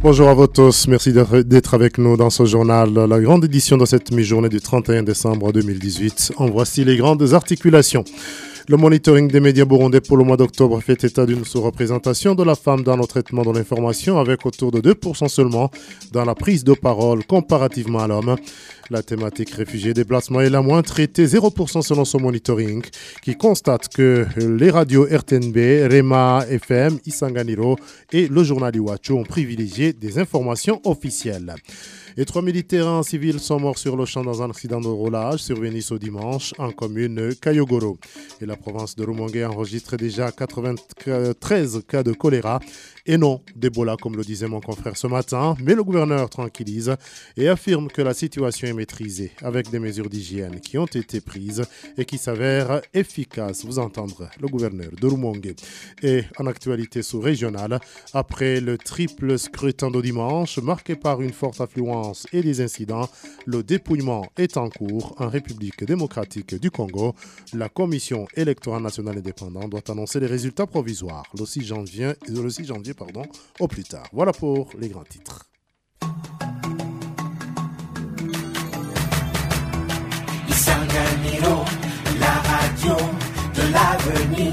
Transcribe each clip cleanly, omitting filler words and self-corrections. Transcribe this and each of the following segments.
Bonjour à vous tous, merci d'être avec nous dans ce journal, la grande édition de cette mi-journée du 31 décembre 2018. En voici les grandes articulations. Le monitoring des médias burundais pour le mois d'octobre fait état d'une sous-représentation de la femme dans le traitement de l'information avec autour de 2% seulement dans la prise de parole comparativement à l'homme. La thématique réfugiés et déplacements est la moins traitée, 0% selon ce monitoring, qui constate que les radios RTNB, Rema FM, Isanganiro et le journal Iwachu ont privilégié des informations officielles. Et 3 militaires civils sont morts sur le champ dans un accident de roulage survenu ce dimanche en commune Kayogoro. Et la province de Rumongue enregistre déjà 93 cas de choléra et non d'Ebola comme le disait mon confrère ce matin. Mais le gouverneur tranquillise et affirme que la situation est maîtrisée avec des mesures d'hygiène qui ont été prises et qui s'avèrent efficaces. Vous entendrez le gouverneur de Rumongue. Et en actualité sous-régionale, après le triple scrutin de dimanche marqué par une forte affluence et des incidents, le dépouillement est en cours en République démocratique du Congo. La Commission électorale nationale indépendante doit annoncer les résultats provisoires le 6 janvier, au plus tard. Voilà pour les grands titres. Isanganiro, la radio de l'avenir.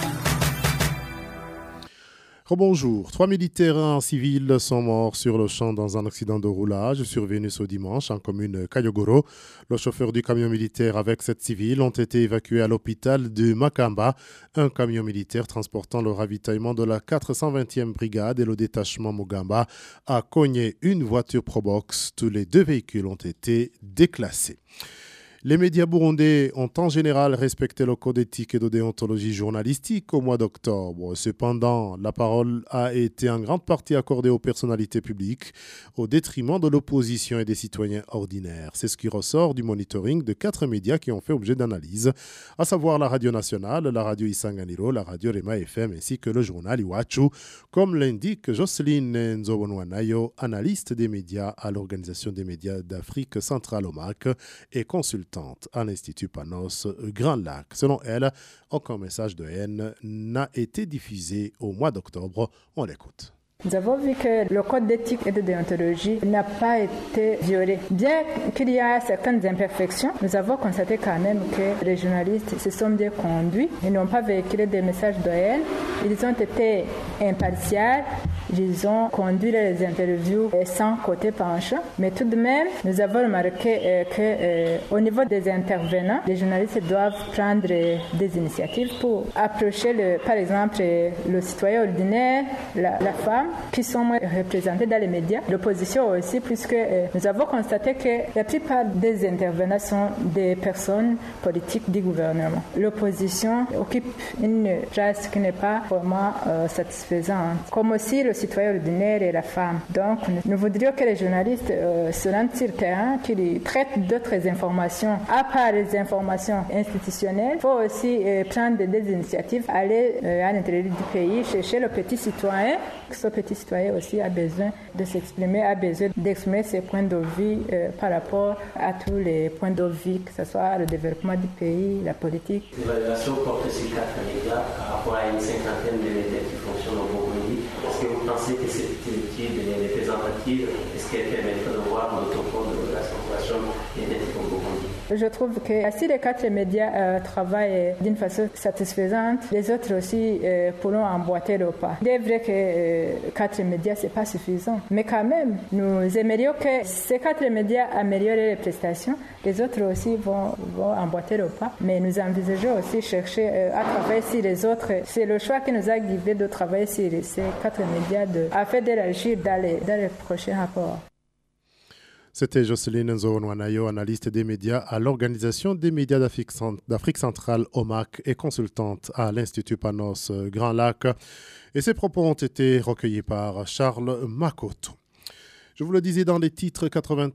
Bonjour. 3 militaires civils sont morts sur le champ dans un accident de roulage survenu ce dimanche en commune Kayogoro. Le chauffeur du camion militaire avec 7 civils ont été évacués à l'hôpital de Makamba. Un camion militaire transportant le ravitaillement de la 420e brigade et le détachement Mugamba a cogné une voiture Probox. Tous les 2 véhicules ont été déclassés. Les médias burundais ont en général respecté le code d'éthique et de déontologie journalistique au mois d'octobre. Cependant, la parole a été en grande partie accordée aux personnalités publiques au détriment de l'opposition et des citoyens ordinaires. C'est ce qui ressort du monitoring de 4 médias qui ont fait objet d'analyse, à savoir la radio nationale, la radio Isanganiro, la radio Rema FM ainsi que le journal Iwachu, comme l'indique Jocelyne Nzobonwanayo, analyste des médias à l'Organisation des médias d'Afrique centrale OMAC et consultante à l'Institut Panos Grand Lac. Selon elle, aucun message de haine n'a été diffusé au mois d'octobre. On l'écoute. Nous avons vu que le code d'éthique et de déontologie n'a pas été violé. Bien qu'il y ait certaines imperfections, nous avons constaté quand même que les journalistes se sont bien conduits. Ils n'ont pas véhiculé des messages de haine. Ils ont été impartials. Ils ont conduit les interviews sans côté penchant. Mais tout de même, nous avons remarqué qu'au niveau des intervenants, les journalistes doivent prendre des initiatives pour approcher, par exemple, le citoyen ordinaire, la femme, qui sont moins représentés dans les médias, l'opposition aussi, puisque nous avons constaté que la plupart des intervenants sont des personnes politiques du gouvernement. L'opposition occupe une place qui n'est pas vraiment satisfaisante, comme aussi le citoyen ordinaire et la femme. Donc, nous voudrions que les journalistes se rendent sur le terrain, qu'ils traitent d'autres informations, à part les informations institutionnelles. Il faut aussi prendre des initiatives, aller à l'intérieur du pays, chercher le petit citoyen. Ce petit citoyen aussi a besoin de s'exprimer, a besoin d'exprimer ses points de vue par rapport à tous les points de vue, que ce soit le développement du pays, la politique. L'évaluation porte sur 4 médias par rapport à une cinquantaine de médias qui fonctionnent au Burundi. Est-ce que vous pensez que cette étude est représentative? Est-ce qu'elle permettrait de voir le topo de la situation médiatique au Burundi? Je trouve que si les 4 médias travaillent d'une façon satisfaisante, les autres aussi pourront emboîter le pas. Il est vrai que 4 médias, ce n'est pas suffisant. Mais quand même, nous aimerions que ces 4 médias améliorent les prestations. Les autres aussi vont emboîter le pas. Mais nous envisageons aussi chercher à travailler sur les autres. C'est le choix qui nous a guidés de travailler sur ces 4 médias afin d'élargir dans les prochains rapports. C'était Jocelyne Nzobonwanayo, analyste des médias à l'Organisation des médias d'Afrique centrale OMAC et consultante à l'Institut Panos Grand Lac. Et ces propos ont été recueillis par Charles Makoto. Je vous le disais dans les titres,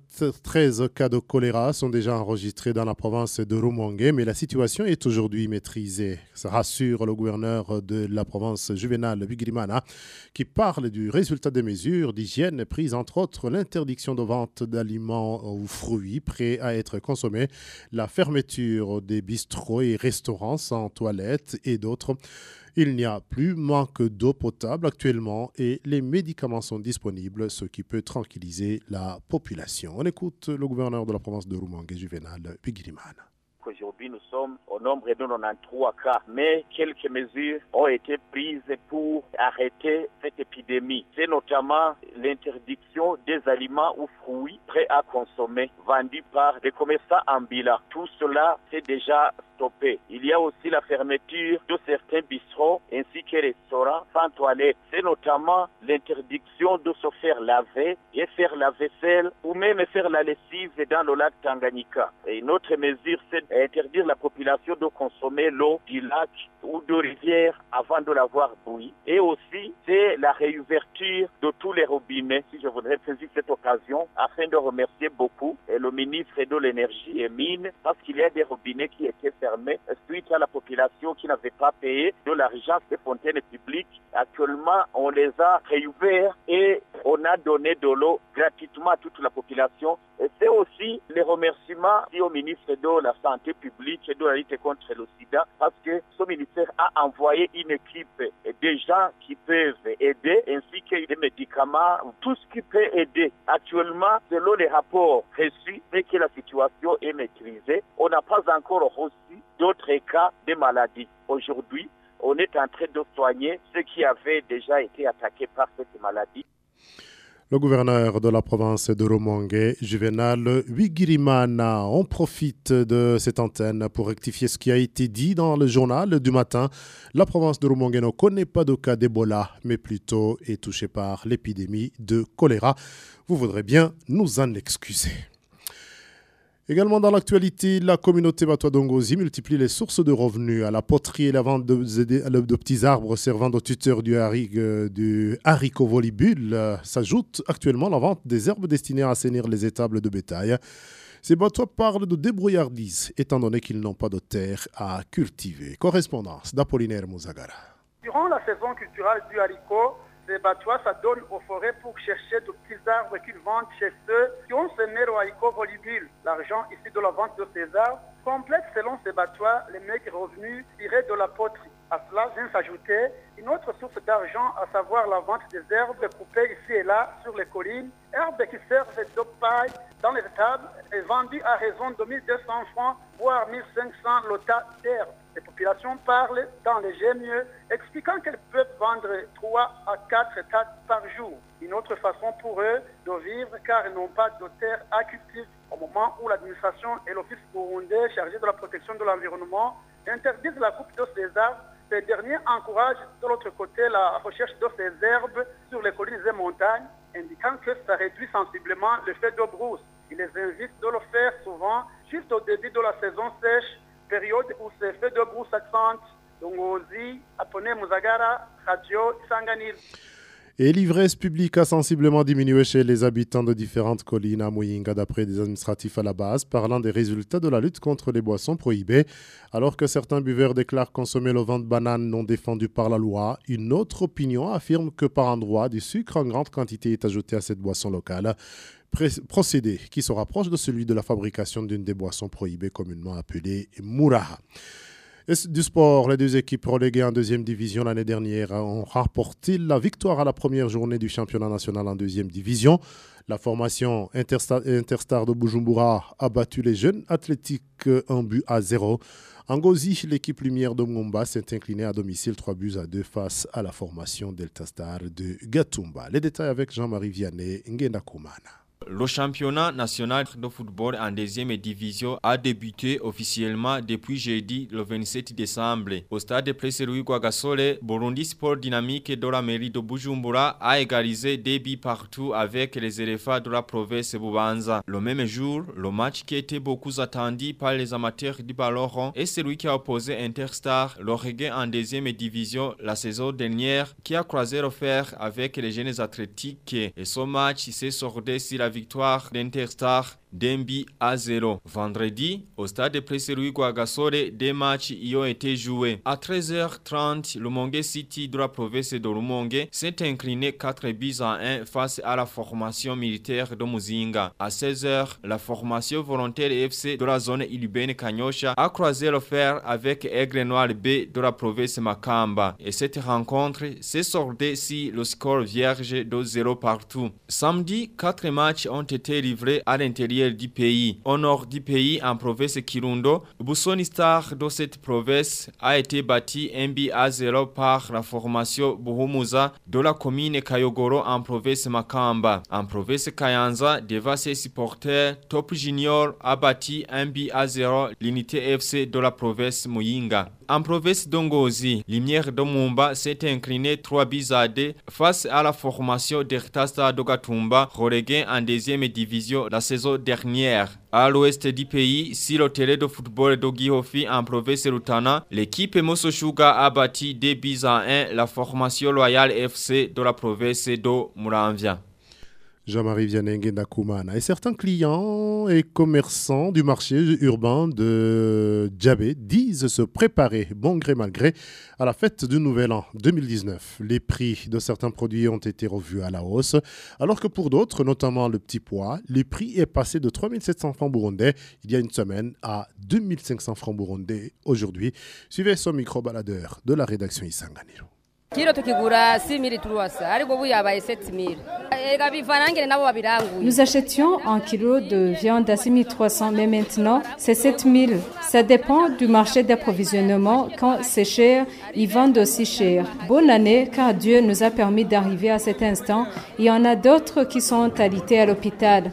93 cas de choléra sont déjà enregistrés dans la province de Rumongue, mais la situation est aujourd'hui maîtrisée. Ça rassure le gouverneur de la province, Juvenal Bigirimana, qui parle du résultat des mesures d'hygiène prises, entre autres l'interdiction de vente d'aliments ou fruits prêts à être consommés, la fermeture des bistrots et restaurants sans toilettes et d'autres. Il n'y a plus manque d'eau potable actuellement et les médicaments sont disponibles, ce qui peut tranquilliser la population. On écoute le gouverneur de la province de Rumongue, Juvenal Bigirimana. Aujourd'hui, nous sommes au nombre de 93 cas, mais quelques mesures ont été prises pour arrêter cette épidémie. C'est notamment l'interdiction des aliments ou fruits prêts à consommer vendus par des commerçants ambulants. Tout cela, c'est déjà stoppé. Il y a aussi la fermeture de certains bistrots ainsi que restaurants sans toilettes. C'est notamment l'interdiction de se faire laver et faire la vaisselle ou même faire la lessive dans le lac Tanganyika. Et une autre mesure, c'est interdire la population de consommer l'eau du lac ou de rivière avant de l'avoir bouillie. Et aussi, c'est la réouverture de tous les robinets. Si je voudrais saisir cette occasion afin de remercier beaucoup le ministre de l'Énergie et Mines parce qu'il y a des robinets qui étaient fermés suite à la population qui n'avait pas payé de l'argent des fontaines publiques. Actuellement, on les a réouverts et on a donné de l'eau gratuitement à toute la population. Et c'est aussi les remerciements au ministre de la Santé publique et de la lutte contre le sida parce que ce ministère a envoyé une équipe de gens qui peuvent aider ainsi que des médicaments, tout ce qui peut aider. Actuellement, selon les rapports reçus, dès que la situation est maîtrisée, on n'a pas encore reçu d'autres cas de maladies. Aujourd'hui, on est en train de soigner ceux qui avaient déjà été attaqués par cette maladie. Le gouverneur de la province de Rumongue, Juvenal Bigirimana, on profite de cette antenne pour rectifier ce qui a été dit dans le journal du matin. La province de Rumongue ne connaît pas de cas d'Ebola, mais plutôt est touchée par l'épidémie de choléra. Vous voudrez bien nous en excuser. Également dans l'actualité, la communauté Batois-Dongozi multiplie les sources de revenus à la poterie et la vente de petits arbres servant de tuteurs du haricot volibule. S'ajoute actuellement la vente des herbes destinées à assainir les étables de bétail. Ces Batois parlent de débrouillardise étant donné qu'ils n'ont pas de terre à cultiver. Correspondance d'Apollinaire Mouzagara. Durant la saison culturelle du haricot, les Batois s'adonnent aux forêts pour chercher de petits arbres qu'ils vendent chez ceux qui ont semé le haricot volibule. L'argent issu de la vente de ces arbres complète selon ces Batois les maigres revenus tirés de la poterie. À cela vient s'ajouter une autre source d'argent, à savoir la vente des herbes coupées ici et là sur les collines, herbes qui servent de paille dans les étables et vendues à raison de 1200 francs, voire 1500 lotas d'herbes. Les populations parlent dans les GME, expliquant qu'elles peuvent vendre 3 à 4 tas par jour. Une autre façon pour eux de vivre car ils n'ont pas de terre à cultiver. Au moment où l'administration et l'office burundais chargé de la protection de l'environnement interdisent la coupe de ces arbres, ces derniers encouragent de l'autre côté la recherche de ces herbes sur les collines et montagnes, indiquant que ça réduit sensiblement le fait de brousse. Ils les invitent de le faire souvent juste au début de la saison sèche, période où ces faits de brousse accentuent. Dongozi, Apone Muzagara, Radio Sanganil. Et l'ivresse publique a sensiblement diminué chez les habitants de différentes collines à Muyinga, d'après des administratifs à la base, parlant des résultats de la lutte contre les boissons prohibées. Alors que certains buveurs déclarent consommer le vin de banane non défendu par la loi, une autre opinion affirme que par endroit, du sucre en grande quantité est ajouté à cette boisson locale. Procédé qui se rapproche de celui de la fabrication d'une des boissons prohibées communément appelée Mouraha. Et du sport, les deux équipes reléguées en deuxième division l'année dernière ont rapporté la victoire à la première journée du championnat national en deuxième division. La formation Interstar de Bujumbura a battu les jeunes athlétiques 1-0. En Gozi, l'équipe Lumière de Mumba s'est inclinée à domicile 3-2 face à la formation Delta Star de Gatumba. Les détails avec Jean-Marie Vianney Ngendakoumana. Le championnat national de football en deuxième division a débuté officiellement depuis jeudi le 27 décembre. Au stade de Plesseroui Guagasole, Burundi Sport Dynamique de la mairie de Bujumbura a égalisé des buts partout avec les éléphants de la province Bubanza. Le même jour, le match qui était beaucoup attendu par les amateurs du ballon rond est celui qui a opposé Interstar, le reggae en deuxième division la saison dernière, qui a croisé le fer avec les jeunes athlétiques. Et ce match s'est soldé sur la victoire d'Interstar d'Embi à 0. Vendredi, au stade de Presse Louis Guagasore, des matchs y ont été joués. À 13h30, le Rumongue City de la province de Rumongue s'est incliné 4-1 face à la formation militaire de Muzinga. À 16h, la formation volontaire FC de la zone urbaine Kanyosha a croisé le fer avec Aigle Noir B de la province Makamba. Et cette rencontre s'est soldée si le score vierge de 0 partout. Samedi, 4 matchs ont été livrés à l'intérieur du pays. Au nord du pays, en province Kirundo, Busoni Star de cette province a été bâti 1-0 par la formation Buhumuza de la commune Kayogoro en province Makamba. En province Kayanza, devant ses supporters, Top Junior a bâti 1-0 l'unité FC de la province Muyinga. En province d'Ongozi, Lumière de Mumba s'est incliné 3-2 face à la formation d'Ertasta Dogatumba, relégué en deuxième division la saison dernière. À l'ouest du pays, sur le terrain de football de Gihofi en province Rutana, l'équipe Mososhuga a bâti 2-1 la formation Royal FC de la province de Muramvia. Jean-Marie Vianney Nakoumana. Et certains clients et commerçants du marché urbain de Djabé disent se préparer, bon gré mal gré, à la fête du Nouvel An 2019. Les prix de certains produits ont été revus à la hausse, alors que pour d'autres, notamment le petit pois, le prix est passé de 3 700 francs burundais il y a une semaine à 2 500 francs burundais aujourd'hui. Suivez ce micro-baladeur de la rédaction Isanganiro. Nous achetions un kilo de viande à 6 300, mais maintenant c'est 7 000. Ça dépend du marché d'approvisionnement. Quand c'est cher, ils vendent aussi cher. Bonne année, car Dieu nous a permis d'arriver à cet instant. Il y en a d'autres qui sont alités à l'hôpital.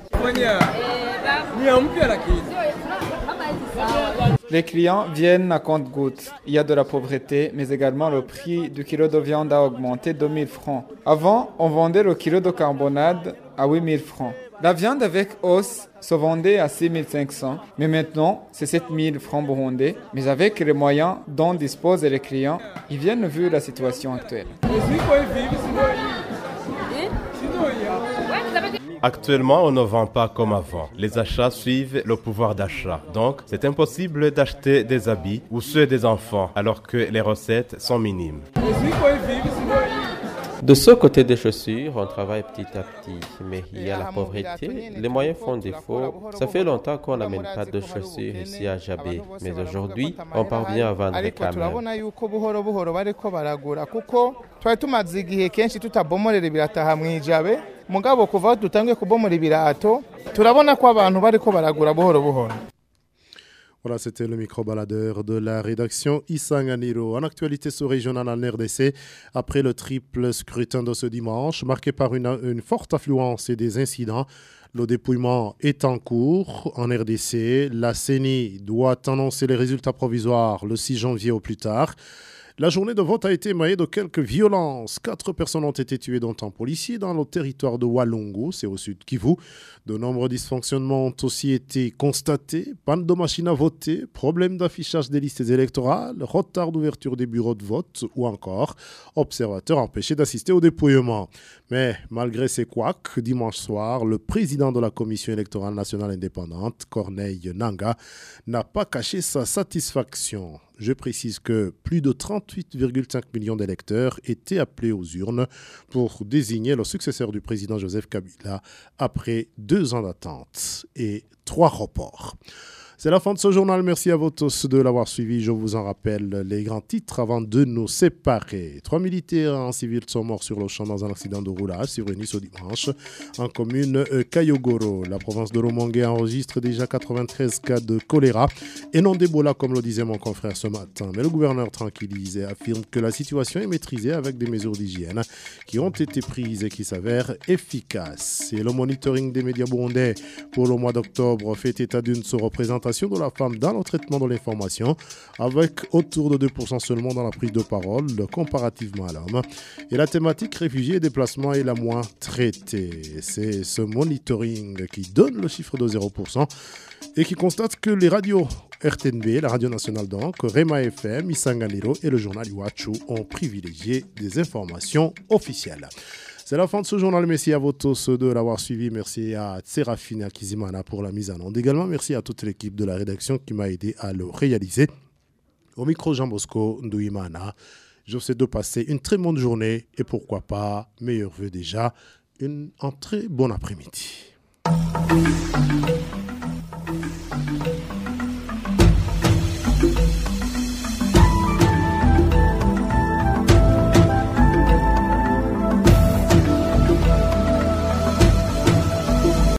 Les clients viennent à compte-gouttes. Il y a de la pauvreté, mais également le prix du kilo de viande a augmenté de 1 000 francs. Avant, on vendait le kilo de carbonade à 8 000 francs. La viande avec os se vendait à 6 500, mais maintenant, c'est 7 000 francs burundais. Mais avec les moyens dont disposent les clients, ils viennent vu la situation actuelle. Actuellement, on ne vend pas comme avant. Les achats suivent le pouvoir d'achat. Donc, c'est impossible d'acheter des habits ou ceux des enfants alors que les recettes sont minimes. De ce côté des chaussures, on travaille petit à petit, mais il y a la pauvreté, les moyens font défaut. Ça fait longtemps qu'on n'amène pas de chaussures ici à Djabé, mais aujourd'hui, on parvient à vendre quand même. Voilà, c'était le micro-baladeur de la rédaction Isanganiro. En actualité sous-régionale en RDC, après le triple scrutin de ce dimanche, marqué par une forte affluence et des incidents, le dépouillement est en cours en RDC. La CENI doit annoncer les résultats provisoires le 6 janvier au plus tard. La journée de vote a été émaillée de quelques violences. 4 personnes ont été tuées dont un policier dans le territoire de Walungu, c'est au sud Kivu. De nombreux dysfonctionnements ont aussi été constatés. Panne de machines à voter, problème d'affichage des listes électorales, retard d'ouverture des bureaux de vote ou encore observateurs empêchés d'assister au dépouillement. Mais malgré ces couacs, dimanche soir, le président de la Commission électorale nationale indépendante, Corneille Nangaa, n'a pas caché sa satisfaction. Je précise que plus de 38,5 millions d'électeurs étaient appelés aux urnes pour désigner le successeur du président Joseph Kabila après 2 ans d'attente et 3 reports. C'est la fin de ce journal. Merci à vous tous de l'avoir suivi. Je vous en rappelle les grands titres avant de nous séparer. 3 militaires en civil sont morts sur le champ dans un accident de roulage survenu ce dimanche en commune Kayogoro. La province de Rumongue enregistre déjà 93 cas de choléra et non d'Ebola comme le disait mon confrère ce matin. Mais le gouverneur tranquillise et affirme que la situation est maîtrisée avec des mesures d'hygiène qui ont été prises et qui s'avèrent efficaces. Et le monitoring des médias burundais pour le mois d'octobre fait état d'une sous-représentation de la femme dans le traitement de l'information, avec autour de 2% seulement dans la prise de parole comparativement à l'homme. Et la thématique réfugiés et déplacements est la moins traitée. C'est ce monitoring qui donne le chiffre de 0% et qui constate que les radios RTNB, la radio nationale donc, Rema FM, Isanganiro et le journal Iwachu ont privilégié des informations officielles. C'est la fin de ce journal. Merci à vous tous de l'avoir suivi. Merci à Serafina Kizimana pour la mise en onde. Également, merci à toute l'équipe de la rédaction qui m'a aidé à le réaliser. Au micro, Jean Bosco Ndouimana. Je vous souhaite de passer une très bonne journée et pourquoi pas, meilleurs vœux déjà, un très bon après-midi.